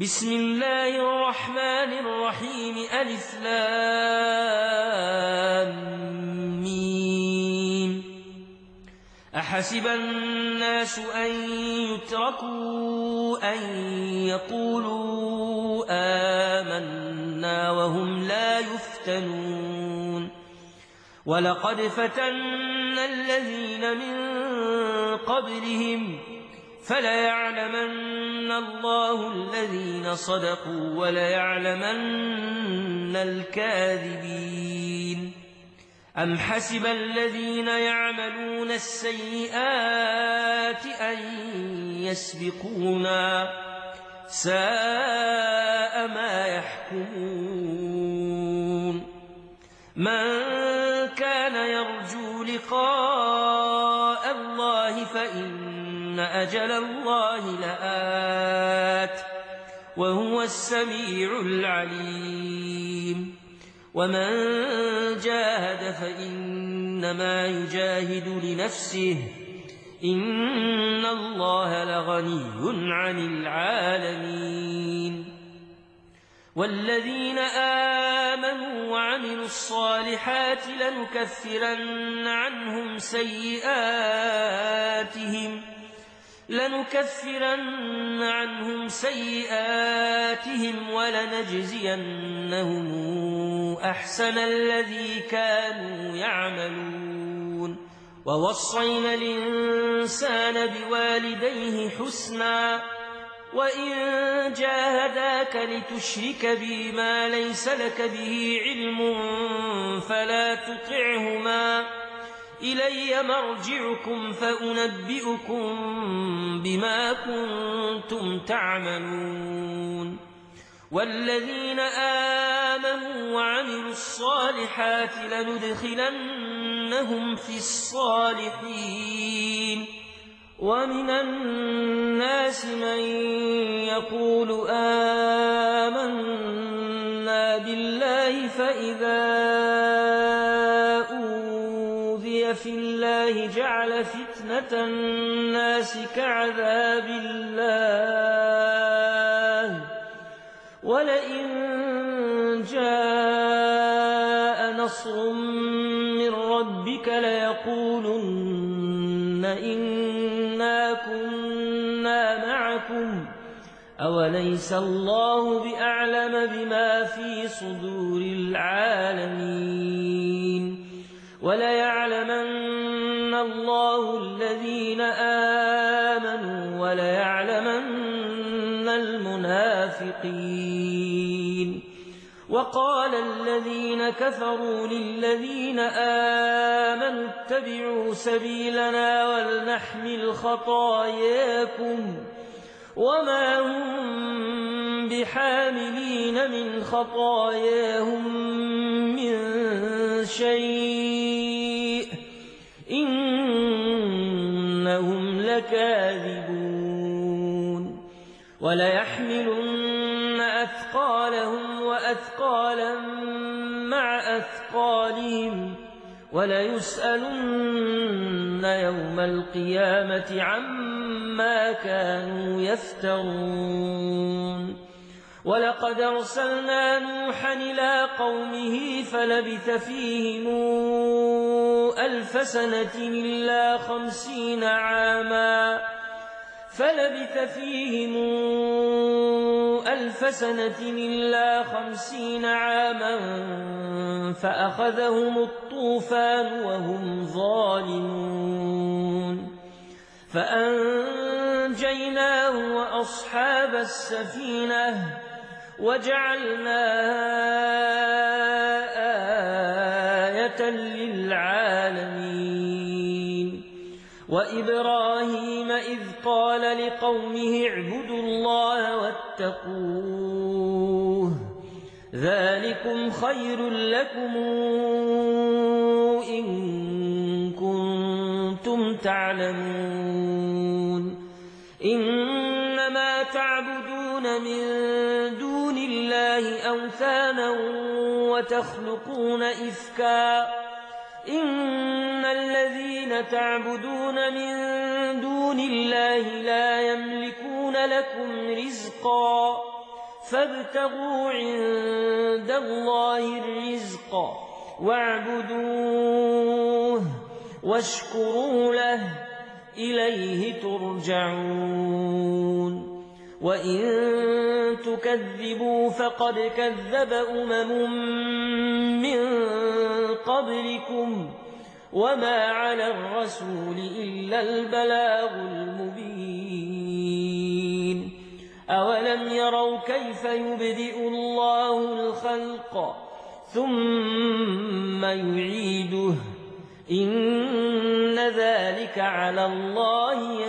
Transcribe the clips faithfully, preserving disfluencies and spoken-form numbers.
بسم الله الرحمن الرحيم ألف لام ميم أحسب الناس أن يتركوا أن يقولوا آمنا وهم لا يفتنون ولقد فتنا الذين من قبلهم فليعلمن الله الذين صدقوا وليعلمن الكاذبين أم حسب الذين يعملون السيئات أن يسبقونا ساء ما يحكمون من كان يرجو لقاء الله فإن أجل الله لآت وهو السميع العليم ومن جاهد فإنما يجاهد لنفسه إن الله لغني عن العالمين والذين آمنوا وعملوا الصالحات لنكفرن عنهم سيئاتهم لنكفرن عنهم سيئاتهم ولنجزينهم أحسن الذي كانوا يعملون ووصينا الإنسان بوالديه حسنا وإن جاهداك لتشرك بي ما ليس لك به علم فلا تطعهما إلي مرجعكم فأنبئكم بما كنتم تعملون والذين آمنوا وعملوا الصالحات لندخلنهم في الصالحين ومن الناس من يقول آمنا بالله فإذا في الله جعل فتنة الناس كعذاب الله ولئن جاء نصر من ربك ليقولن إنا كنا معكم أوليس الله بأعلم بما في صدور العالمين وليعلمن الله الذين آمنوا وليعلمن المنافقين وقال الذين كفروا للذين آمنوا اتبعوا سبيلنا ولنحمل خطاياكم وما هم بحاملين من خطاياهم من شيء إنهم لكاذبون وليحملن أثقالهم وأثقالا مع أثقالهم وليسألن يوم القيامة عما كانوا يفترون ولقد أرسلنا نوحا إلى قومه فلبث فيهم ألف سنة إلا خمسين عاما فلبث فيهم ألف سنة إلا خمسين عاما فأخذهم الطوفان وهم ظالمون فأنجيناه وأصحاب السفينة وجعلناها آية للعالمين وإبراهيم إذ قال لقومه اعبدوا الله واتقوه ذلكم خير لكم إن كنتم تعلمون إنما تعبدون من دون الله أوثانا وتخلقون إفكا إن الذين تعبدون من دون الله لا يملكون لكم رزقا فابتغوا عند الله الرزق واعبدوه واشكروا له إليه ترجعون وإن تكذبوا فقد كذب أمم من قبلكم وما على الرسول إلا البلاغ المبين أولم يروا كيف يبدئ الله الخلق ثم يعيده إن ذلك على الله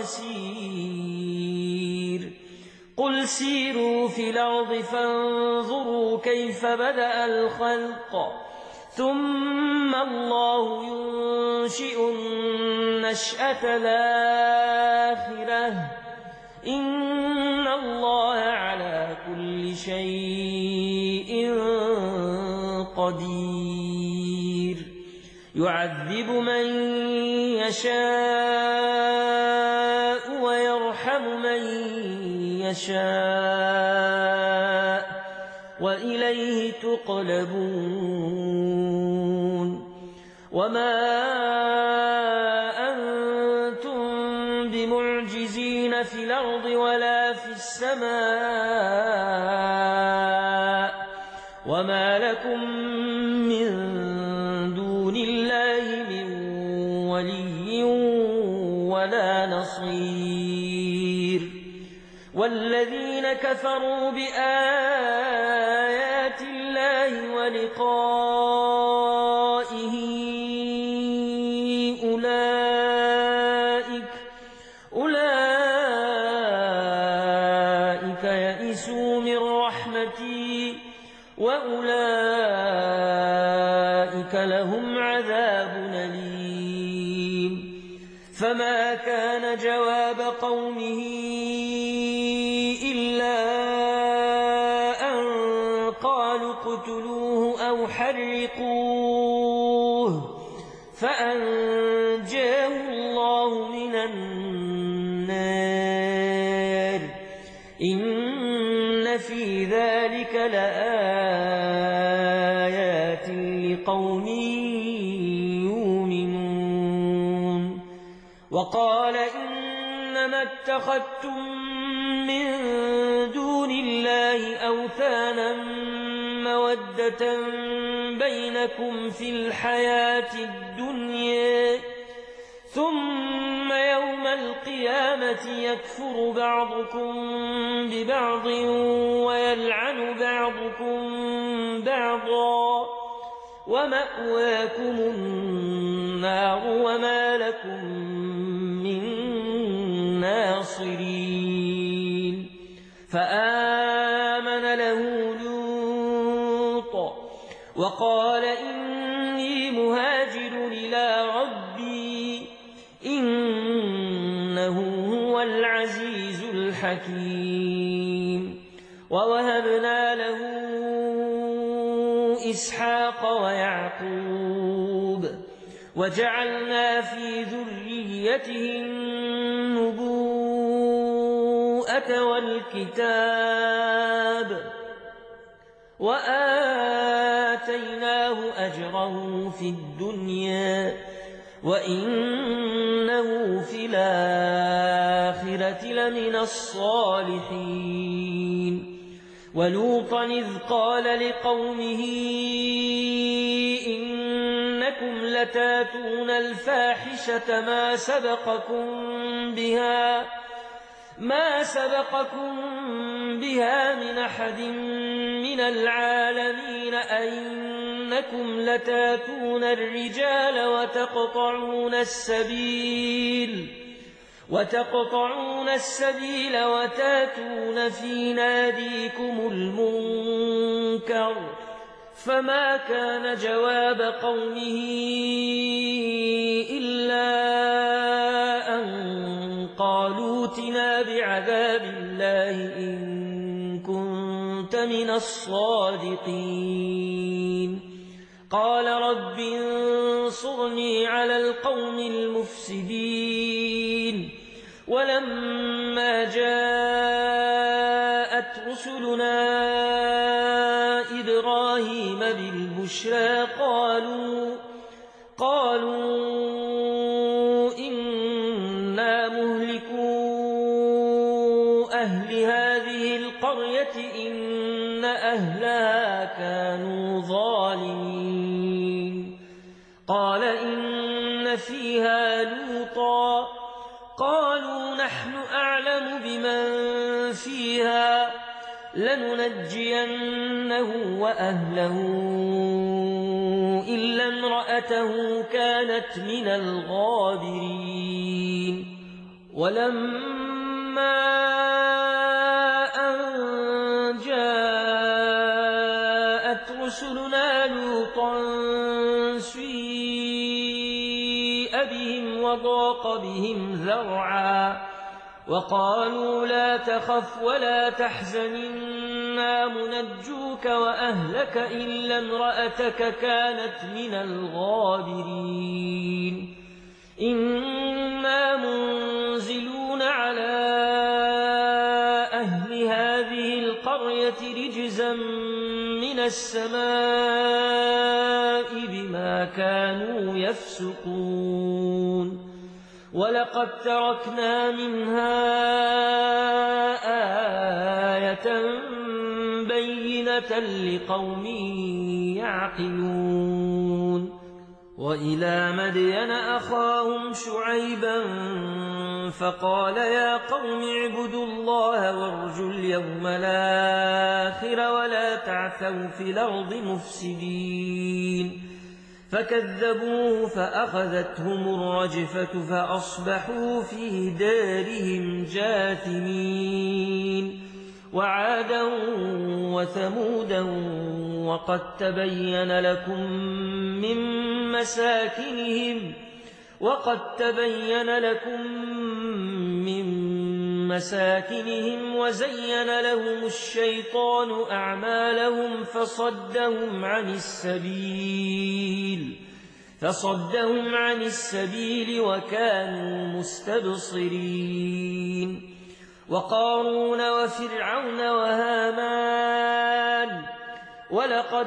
يسير قل سيروا في الأرض فانظروا كيف بدأ الخلق ثم الله ينشئ النشأة الآخرة إن الله على كل شيء قدير يعذب من يشاء ويرحم من يشاء وإليه تقلبون وما أنتم بمعجزين في الأرض ولا في السماء وما لكم من دون الله من ولي ولا نصير والذين كفروا بآيات الله ولقائه أولئك أولئك يئسوا من رحمتي وأولئك لهم عذاب أليم فما كان جواب قومه إلا أن قالوا اقتلوه أو حرقوه فأنجاه الله من النار إن في ذلك لآيات لقوم يؤمنون وقال إنما اتخذتم من دون الله أوثانا مودة بينكم في الحياة الدنيا ثم يوم القيامة يكفر بعضكم ببعض ويلعن بعضكم بعضا ومأواكم النار وما لكم من ناصرين فآمن له لوط وقال إني مهاجر إلى ربي إنه هو العزيز الحكيم ووهبنا له إسحاق ويعقوب وجعلنا في ذريته النبوءة والكتاب وآتيناه أجره في الدنيا وإنه في الآخرة لمن الصالحين ولوطا إذ قال لقومه إنكم لتاتون الفاحشة ما سبقكم بها ما سبقكم بها من أحد من العالمين أئنكم لتاتون الرجال وتقطعون السبيل وتقطعون السبيل وتاتون في ناديكم المنكر فما كان جواب قومه إلا أن قالوا ائتنا بعذاب الله إن كنت من الصادقين قال رب انصرني على القوم المفسدين ولما جاءت رسلنا رسلنا إبراهيم بالبشرى قالوا قالوا إنا مهلكو أهل هذه القرية إن أهلها كانوا ظالمين قال إن فيها لوطا قالوا نحن أعلم بمن فيها لننجينه وأهله إلا امرأته كانت من الغابرين ولما أن جاءت رسلنا لوطا سيء بهم وضاق بهم ذرعا وقالوا لا تخف ولا تحزن إنا منجوك وأهلك إلا امرأتك كانت من الغابرين إنا منزلون على أهل هذه القرية رجزا من السماء بما كانوا يفسقون ولقد تركنا منها آية بينة لقوم يعقلون وإلى مدين أخاهم شعيبا فقال يا قوم اعبدوا الله وارجوا اليوم الآخر ولا تعثوا في الأرض مفسدين فكذبوه فأخذتهم الرجفة فأصبحوا في دارهم جاثمين وعادا وثمودا وقد تبين لكم من مساكنهم وقد تبين لكم من مساكنهم وزين لهم الشيطان أعمالهم فصدهم عن السبيل فصدهم عن السبيل وكانوا مستبصرين وقارون وفرعون وهامان ولقد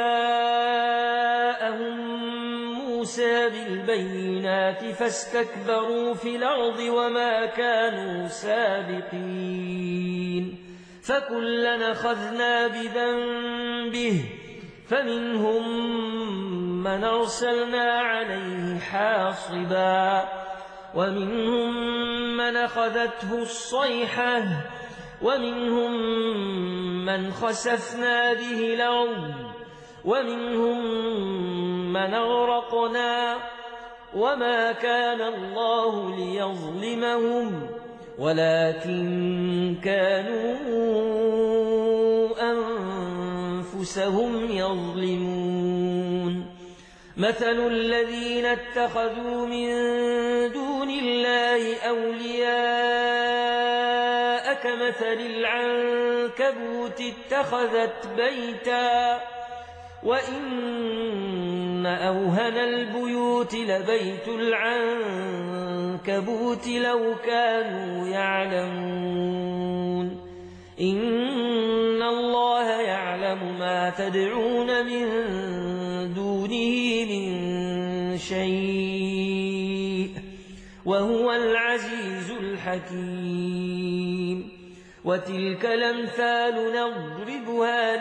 جاءهم موسى بالبينات فاستكبروا في الأرض وما كانوا سابقين فكلنا أخذنا بذنبه فمنهم من أرسلنا عليه حاصبا ومنهم من أخذته الصيحة ومنهم من خسفنا به الأرض ومنهم من أغرقنا وما كان الله ليظلمهم ولكن كانوا أنفسهم يظلمون مثل الذين اتخذوا من دون الله أولياء كمثل العنكبوت اتخذت بيتا وإن أوهن البيوت لبيت العنكبوت لو كانوا يعلمون إن الله يعلم ما تدعون من دونه من شيء وهو العزيز الحكيم وتلك الأمثال نضربها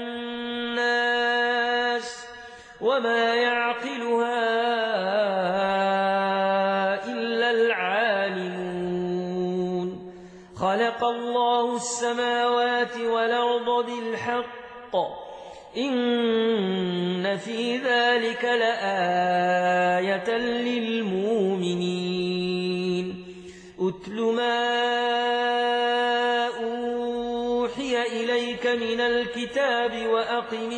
للناس وما يعقلها إلا العالمون خلق الله السماوات والأرض بالحق إن في ذلك لآية للمؤمنين أتل ما أوحي إليك من الكتاب وأقم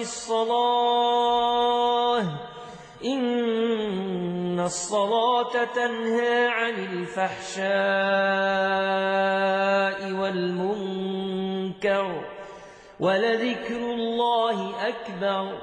الصلاة إن الصلاة تنهى عن الفحشاء والمنكر ولذكر الله أكبر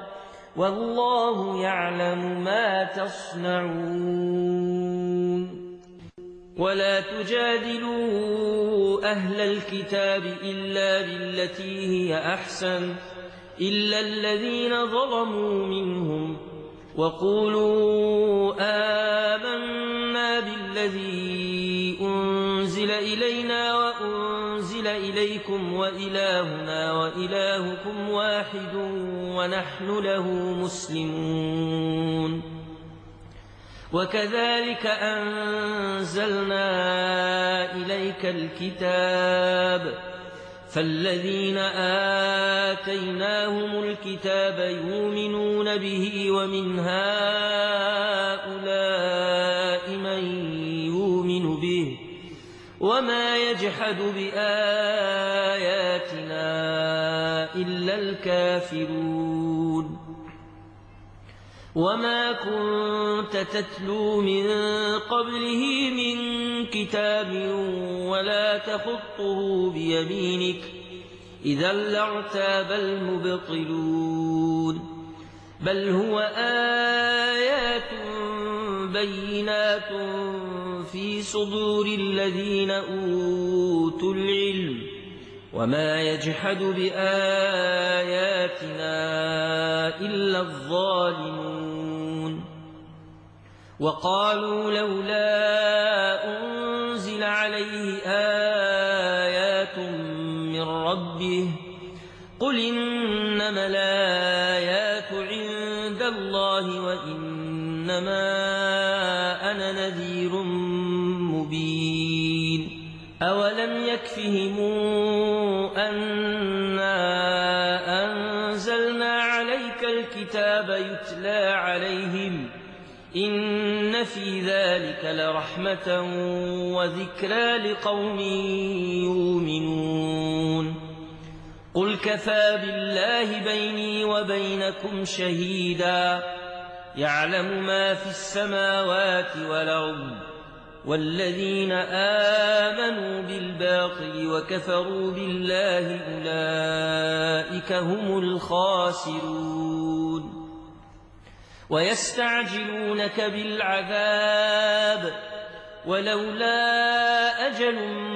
والله يعلم ما تصنعون ولا تجادلوا أهل الكتاب إلا بالتي هي أحسن إلا الذين ظلموا منهم وقولوا آمنا بالذي أنزل إلينا وأنزل إليكم وإلهنا وإلهكم واحد ونحن له مسلمون. وكذلك أنزلنا إليك الكتاب فالذين آتيناهم الكتاب يؤمنون به ومن هؤلاء من يؤمن به وما يجحد بآياتنا إلا الكافرون. وما كنت تتلو من قبله من كتاب ولا تخطه بيمينك إذا لارتاب المبطلون. بل هو آيات بينات في صدور الذين أوتوا العلم وما يجحد بآياتنا إلا الظالمون. وقالوا لولا أنزل عليه آيات من ربه قل إنما الآيات عند الله وإنما أنا نذير مبين. أولم يكفهم أنا أنزلنا عليك الكتاب يتلى عليهم إن في ذلك لرحمة وذكرى لقوم يؤمنون. قل كفى بالله بيني وبينكم شهيدا يعلم ما في السماوات والأرض والذين آمنوا بالباطل وكفروا بالله أولئك هم الخاسرون. ويستعجلونك بالعذاب ولولا أجل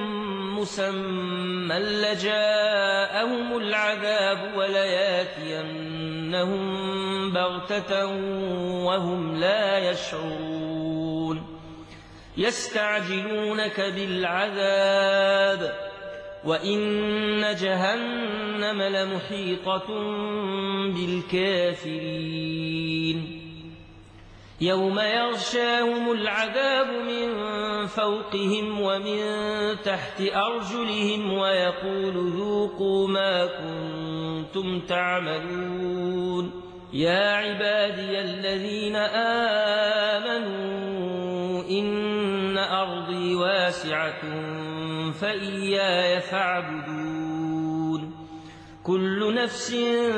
مسمى لجاءهم العذاب ولياتينهم بغتة وهم لا يشعرون. يستعجلونك بالعذاب وإن جهنم لمحيطة بالكافرين. يوم يغشاهم العذاب من فوقهم ومن تحت أرجلهم ويقول ذوقوا ما كنتم تعملون. يا عبادي الذين آمنوا إن أرضي واسعة فإياي فاعبدون. كل نفس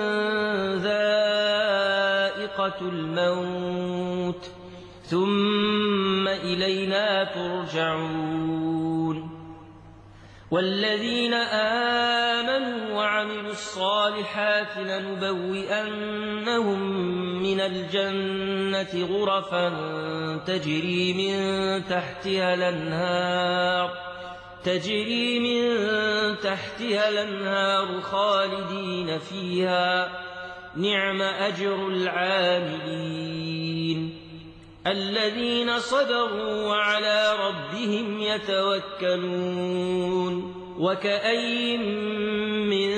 ذائقة الموت ثم إلينا ترجعون. والذين آمنوا وعملوا الصالحات لنبوئنهم من الجنة غرفا تجري من تحتها الأنهار تجري من تحتها الأنهار خالدين فيها نعم أجر العاملين. الذين صبروا وعلى ربهم يتوكلون. وكأين من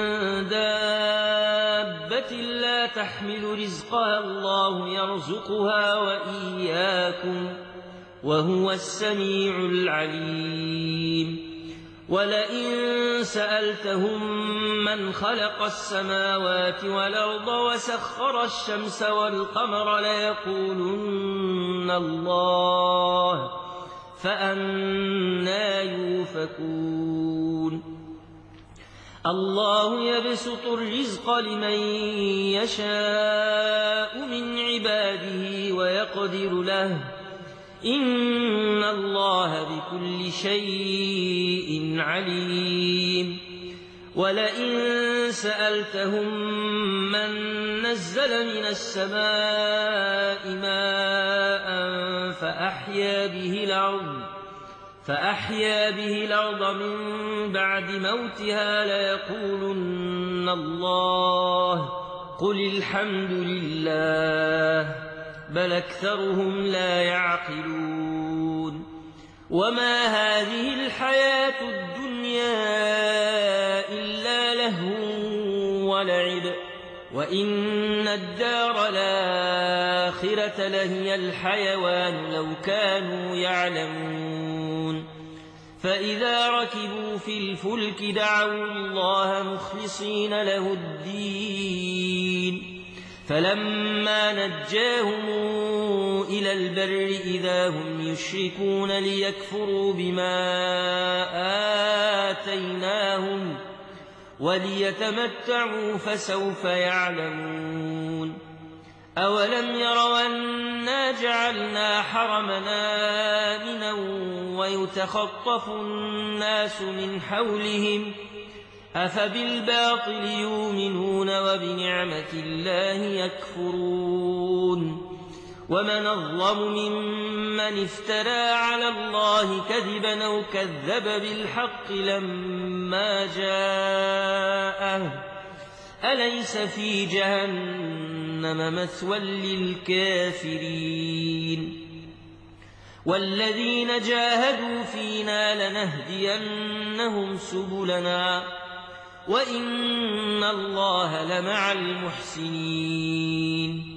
دابة لا تحمل رزقها الله يرزقها وإياكم وهو السميع العليم. ولئن سألتهم من خلق السماوات والأرض وسخر الشمس والقمر ليقولن الله فأنى يؤفكون. الله يبسط الرزق لمن يشاء من عباده ويقدر له إن الله بكل شيء عليم. ولئن سألتهم من نزل من السماء ماء فأحيا به الأرض فأحيا به الأرض من بعد موتها ليقولن الله قل الحمد لله بل أكثرهم لا يعقلون وما هذه الحياة الدنيا إلا لهو ولعب وإن الدار الآخرة لهي الحيوان لو كانوا يعلمون فإذا ركبوا في الفلك دعوا الله مخلصين له الدين فلما نجاهم إلى البر إذا هم يشركون ليكفروا بما آتيناهم وليتمتعوا فسوف يعلمون أولم يروا أنا جعلنا حرمنا آمنا ويتخطف الناس من حولهم أفبالباطل يؤمنون وبنعمة الله يكفرون ومن أظلم ممن افترى على الله كذبا أو كذب بالحق لما جاءه أليس في جهنم مثوى للكافرين والذين جاهدوا فينا لنهدينهم سبلنا وإن الله لمع المحسنين